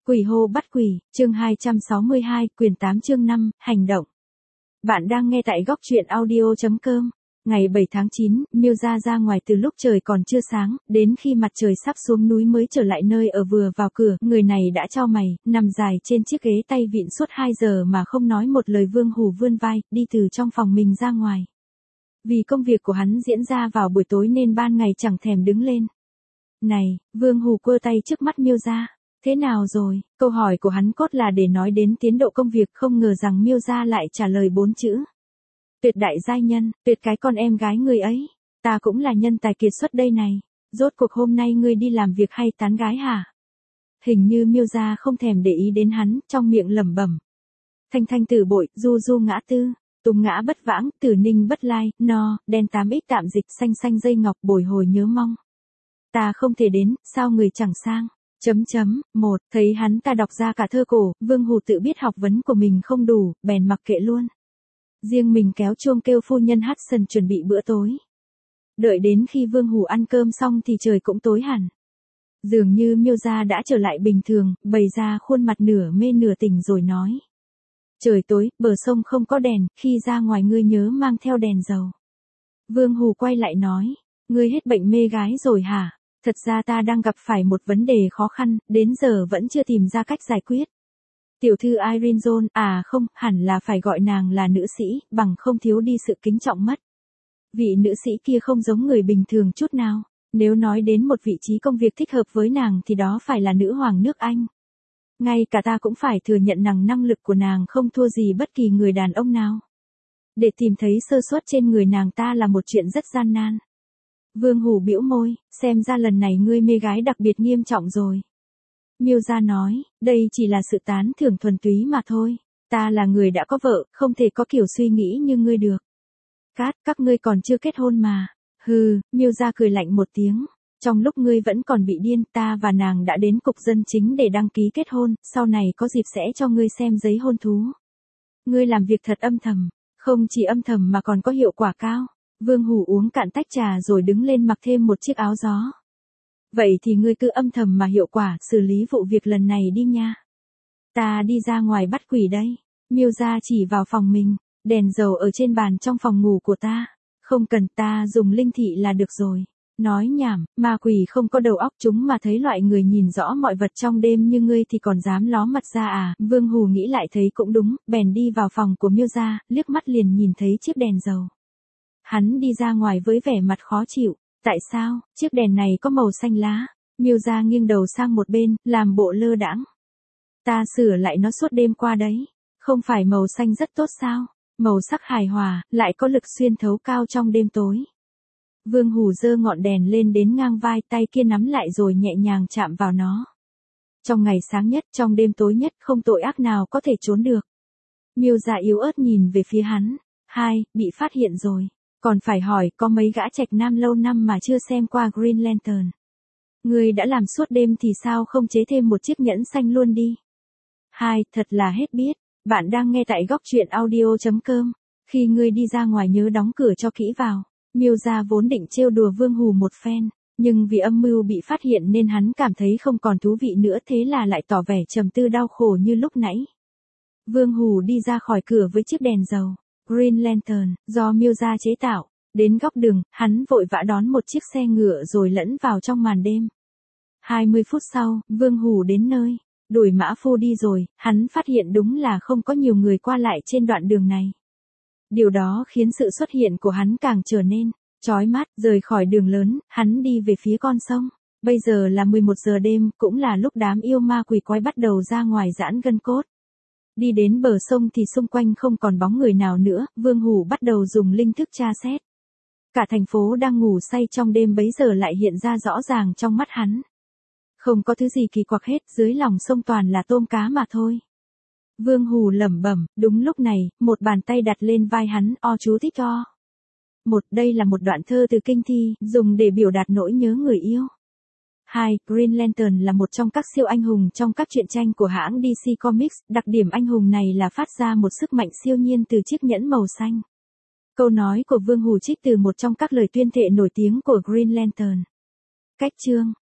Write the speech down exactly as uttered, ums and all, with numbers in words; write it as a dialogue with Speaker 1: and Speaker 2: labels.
Speaker 1: Quỷ hô bắt quỷ, chương hai trăm sáu mươi hai, quyển tám chương năm, hành động. Bạn đang nghe tại góc truyện audio chấm com. Ngày bảy tháng chín, Miêu Gia ra ngoài từ lúc trời còn chưa sáng, đến khi mặt trời sắp xuống núi mới trở lại nơi ở. Vừa vào cửa, người này đã chau mày, nằm dài trên chiếc ghế tay vịn suốt hai giờ mà không nói một lời. Vương Hủ vươn vai, đi từ trong phòng mình ra ngoài. Vì công việc của hắn diễn ra vào buổi tối nên ban ngày chẳng thèm đứng lên. Này, Vương Hủ quơ tay trước mắt Miêu Gia. Thế nào rồi? Câu hỏi của hắn cốt là để nói đến tiến độ công việc, không ngờ rằng Miêu Gia lại trả lời bốn chữ. Tuyệt đại giai nhân, tuyệt cái con em gái người ấy. Ta cũng là nhân tài kiệt xuất đây này. Rốt cuộc hôm nay ngươi đi làm việc hay tán gái hả? Hình như Miêu Gia không thèm để ý đến hắn, trong miệng lẩm bẩm. Thanh thanh tử bội, du du ngã tư, tùng ngã bất vãng, tử ninh bất lai, no, đen tám ích tạm dịch, xanh xanh dây ngọc, bồi hồi nhớ mong. Ta không thể đến, sao người chẳng sang? Chấm chấm, một, thấy hắn ta đọc ra cả thơ cổ, Vương Hủ tự biết học vấn của mình không đủ, bèn mặc kệ luôn. Riêng mình kéo chuông kêu phu nhân Hudson chuẩn bị bữa tối. Đợi đến khi Vương Hủ ăn cơm xong thì trời cũng tối hẳn. Dường như Miêu Gia đã trở lại bình thường, bày ra khuôn mặt nửa mê nửa tỉnh rồi nói. Trời tối, bờ sông không có đèn, khi ra ngoài ngươi nhớ mang theo đèn dầu. Vương Hủ quay lại nói, ngươi hết bệnh mê gái rồi hả? Thật ra ta đang gặp phải một vấn đề khó khăn, đến giờ vẫn chưa tìm ra cách giải quyết. Tiểu thư Irene Jones, à không, hẳn là phải gọi nàng là nữ sĩ, bằng không thiếu đi sự kính trọng mất. Vị nữ sĩ kia không giống người bình thường chút nào. Nếu nói đến một vị trí công việc thích hợp với nàng thì đó phải là nữ hoàng nước Anh. Ngay cả ta cũng phải thừa nhận rằng năng lực của nàng không thua gì bất kỳ người đàn ông nào. Để tìm thấy sơ suất trên người nàng ta là một chuyện rất gian nan. Vương Hủ bĩu môi, xem ra lần này ngươi mê gái đặc biệt nghiêm trọng rồi. Miêu Gia nói, đây chỉ là sự tán thưởng thuần túy mà thôi. Ta là người đã có vợ, không thể có kiểu suy nghĩ như ngươi được. Cát, các ngươi còn chưa kết hôn mà. Hừ, Miêu Gia cười lạnh một tiếng. Trong lúc ngươi vẫn còn bị điên, ta và nàng đã đến cục dân chính để đăng ký kết hôn, sau này có dịp sẽ cho ngươi xem giấy hôn thú. Ngươi làm việc thật âm thầm, không chỉ âm thầm mà còn có hiệu quả cao. Vương Hủ uống cạn tách trà rồi đứng lên mặc thêm một chiếc áo gió. Vậy thì ngươi cứ âm thầm mà hiệu quả, xử lý vụ việc lần này đi nha. Ta đi ra ngoài bắt quỷ đây. Miêu Gia chỉ vào phòng mình, đèn dầu ở trên bàn trong phòng ngủ của ta. Không cần, ta dùng linh thị là được rồi. Nói nhảm, ma quỷ không có đầu óc, chúng mà thấy loại người nhìn rõ mọi vật trong đêm như ngươi thì còn dám ló mặt ra à? Vương Hủ nghĩ lại thấy cũng đúng, bèn đi vào phòng của Miêu Gia, liếc mắt liền nhìn thấy chiếc đèn dầu. Hắn đi ra ngoài với vẻ mặt khó chịu. Tại sao, chiếc đèn này có màu xanh lá? Miêu Gia nghiêng đầu sang một bên, làm bộ lơ đãng. Ta sửa lại nó suốt đêm qua đấy. Không phải màu xanh rất tốt sao? Màu sắc hài hòa, lại có lực xuyên thấu cao trong đêm tối. Vương Hủ giơ ngọn đèn lên đến ngang vai, tay kia nắm lại rồi nhẹ nhàng chạm vào nó. Trong ngày sáng nhất, trong đêm tối nhất, không tội ác nào có thể trốn được. Miêu Gia yếu ớt nhìn về phía hắn. Hai, bị phát hiện rồi. Còn phải hỏi, có mấy gã trạch nam lâu năm mà chưa xem qua Green Lantern. Ngươi đã làm suốt đêm thì sao không chế thêm một chiếc nhẫn xanh luôn đi. Hai, thật là hết biết. Bạn đang nghe tại góc truyện audio chấm com. Khi ngươi đi ra ngoài nhớ đóng cửa cho kỹ vào. Miêu Gia vốn định trêu đùa Vương Hủ một phen, nhưng vì âm mưu bị phát hiện nên hắn cảm thấy không còn thú vị nữa, thế là lại tỏ vẻ trầm tư đau khổ như lúc nãy. Vương Hủ đi ra khỏi cửa với chiếc đèn dầu Green Lantern, do Miêu Gia chế tạo. Đến góc đường, hắn vội vã đón một chiếc xe ngựa rồi lẫn vào trong màn đêm. hai mươi phút sau, Vương Hủ đến nơi. Đuổi mã phu đi rồi, hắn phát hiện đúng là không có nhiều người qua lại trên đoạn đường này. Điều đó khiến sự xuất hiện của hắn càng trở nên chói mắt. Rời khỏi đường lớn, hắn đi về phía con sông. Bây giờ là mười một giờ đêm, cũng là lúc đám yêu ma quỷ quái bắt đầu ra ngoài giãn gân cốt. Đi đến bờ sông thì xung quanh không còn bóng người nào nữa, Vương Hủ bắt đầu dùng linh thức tra xét. Cả thành phố đang ngủ say trong đêm bấy giờ lại hiện ra rõ ràng trong mắt hắn. Không có thứ gì kỳ quặc hết, dưới lòng sông toàn là tôm cá mà thôi. Vương Hủ lẩm bẩm, đúng lúc này, một bàn tay đặt lên vai hắn, o chú thích o. Một, đây là một đoạn thơ từ kinh thi, dùng để biểu đạt nỗi nhớ người yêu. Hai, Green Lantern là một trong các siêu anh hùng trong các truyện tranh của hãng đê xê Comics, đặc điểm anh hùng này là phát ra một sức mạnh siêu nhiên từ chiếc nhẫn màu xanh. Câu nói của Vương Hủ trích từ một trong các lời tuyên thệ nổi tiếng của Green Lantern. Cách chương,